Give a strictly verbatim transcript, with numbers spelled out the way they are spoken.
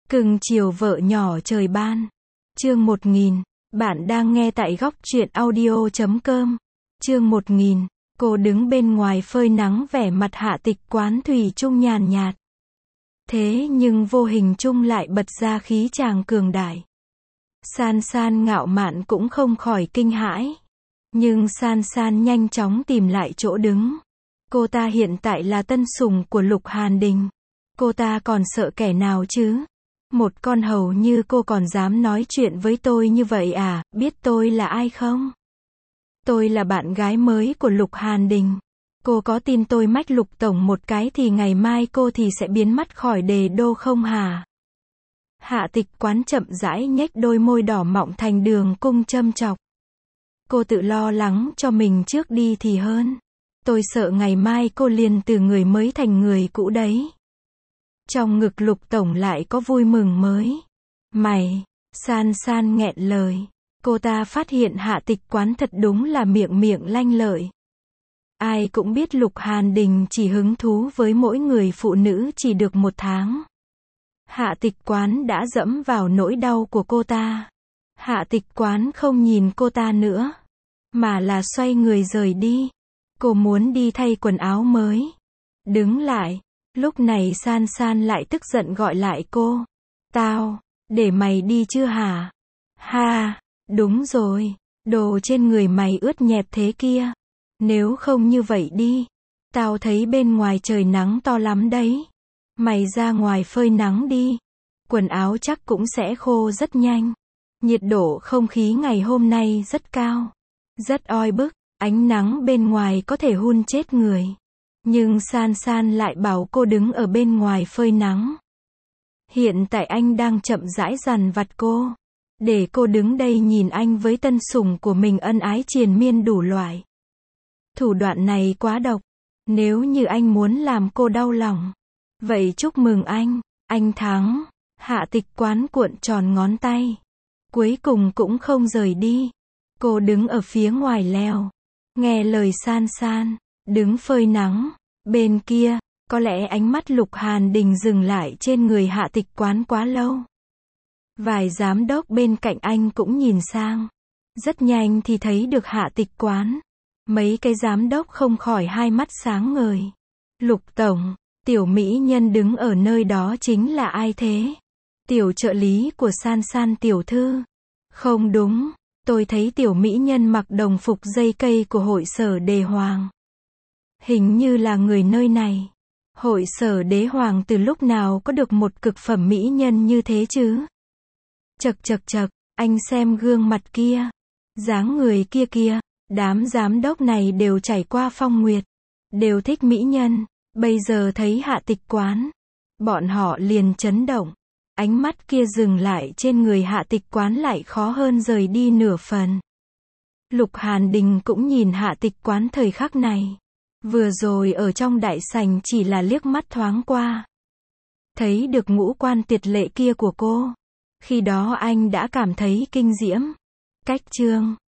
Cưng chiều vợ nhỏ trời ban. Chương một nghìn. Bạn đang nghe tại góc truyện audio chấm com. Chương một nghìn. Cô đứng bên ngoài phơi nắng, vẻ mặt Hạ Tịch Quán thủy chung nhàn nhạt. Thế nhưng vô hình chung lại bật ra khí chàng cường đại. San San ngạo mạn cũng không khỏi kinh hãi. Nhưng San San nhanh chóng tìm lại chỗ đứng. Cô ta hiện tại là tân sủng của Lục Hàn Đình. Cô ta còn sợ kẻ nào chứ? Một con hầu như cô còn dám nói chuyện với tôi như vậy à? Biết tôi là ai không? Tôi là bạn gái mới của Lục Hàn Đình. Cô có tin tôi mách Lục tổng một cái thì ngày mai cô thì sẽ biến mất khỏi đề đô không hả? Hạ Tịch Quán chậm rãi nhếch đôi môi đỏ mọng thành đường cung châm chọc. Cô tự lo lắng cho mình trước đi thì hơn. Tôi sợ ngày mai cô liền từ người mới thành người cũ đấy. Trong ngực Lục tổng lại có vui mừng mới. Mày, San San nghẹn lời. Cô ta phát hiện Hạ Tịch Quán thật đúng là miệng miệng lanh lợi. Ai cũng biết Lục Hàn Đình chỉ hứng thú với mỗi người phụ nữ chỉ được một tháng. Hạ Tịch Quán đã dẫm vào nỗi đau của cô ta. Hạ Tịch Quán không nhìn cô ta nữa, mà là xoay người rời đi. Cô muốn đi thay quần áo mới. Đứng lại. Lúc này San San lại tức giận gọi lại cô. Tao, để mày đi chưa hả? Ha, đúng rồi, đồ trên người mày ướt nhẹp thế kia. Nếu không như vậy đi. Tao thấy bên ngoài trời nắng to lắm đấy. Mày ra ngoài phơi nắng đi. Quần áo chắc cũng sẽ khô rất nhanh. Nhiệt độ không khí ngày hôm nay rất cao. Rất oi bức, ánh nắng bên ngoài có thể hun chết người. Nhưng San San lại bảo cô đứng ở bên ngoài phơi nắng. Hiện tại anh đang chậm rãi dằn vặt cô. Để cô đứng đây nhìn anh với tân sủng của mình ân ái triền miên đủ loại. Thủ đoạn này quá độc. Nếu như anh muốn làm cô đau lòng, vậy chúc mừng anh, anh thắng. Hạ Tịch Quán cuộn tròn ngón tay. Cuối cùng cũng không rời đi. Cô đứng ở phía ngoài leo. Nghe lời San San. Đứng phơi nắng. Bên kia, có lẽ ánh mắt Lục Hàn Đình dừng lại trên người Hạ Tịch Quán quá lâu. Vài giám đốc bên cạnh anh cũng nhìn sang. Rất nhanh thì thấy được Hạ Tịch Quán. Mấy cái giám đốc không khỏi hai mắt sáng ngời. Lục tổng, tiểu mỹ nhân đứng ở nơi đó chính là ai thế? Tiểu trợ lý của San San tiểu thư. Không đúng, tôi thấy tiểu mỹ nhân mặc đồng phục dây cây của hội sở Đế Hoàng. Hình như là người nơi này. Hội sở Đế Hoàng từ lúc nào có được một cực phẩm mỹ nhân như thế chứ? Chậc chậc chậc, anh xem gương mặt kia. Dáng người kia kia. Đám giám đốc này đều trải qua phong nguyệt. Đều thích mỹ nhân. Bây giờ thấy Hạ Tịch Quán. Bọn họ liền chấn động. Ánh mắt kia dừng lại trên người Hạ Tịch Quán lại khó hơn rời đi nửa phần. Lục Hàn Đình cũng nhìn Hạ Tịch Quán thời khắc này. Vừa rồi ở trong đại sảnh chỉ là liếc mắt thoáng qua. Thấy được ngũ quan tuyệt lệ kia của cô. Khi đó anh đã cảm thấy kinh diễm. Cách chương.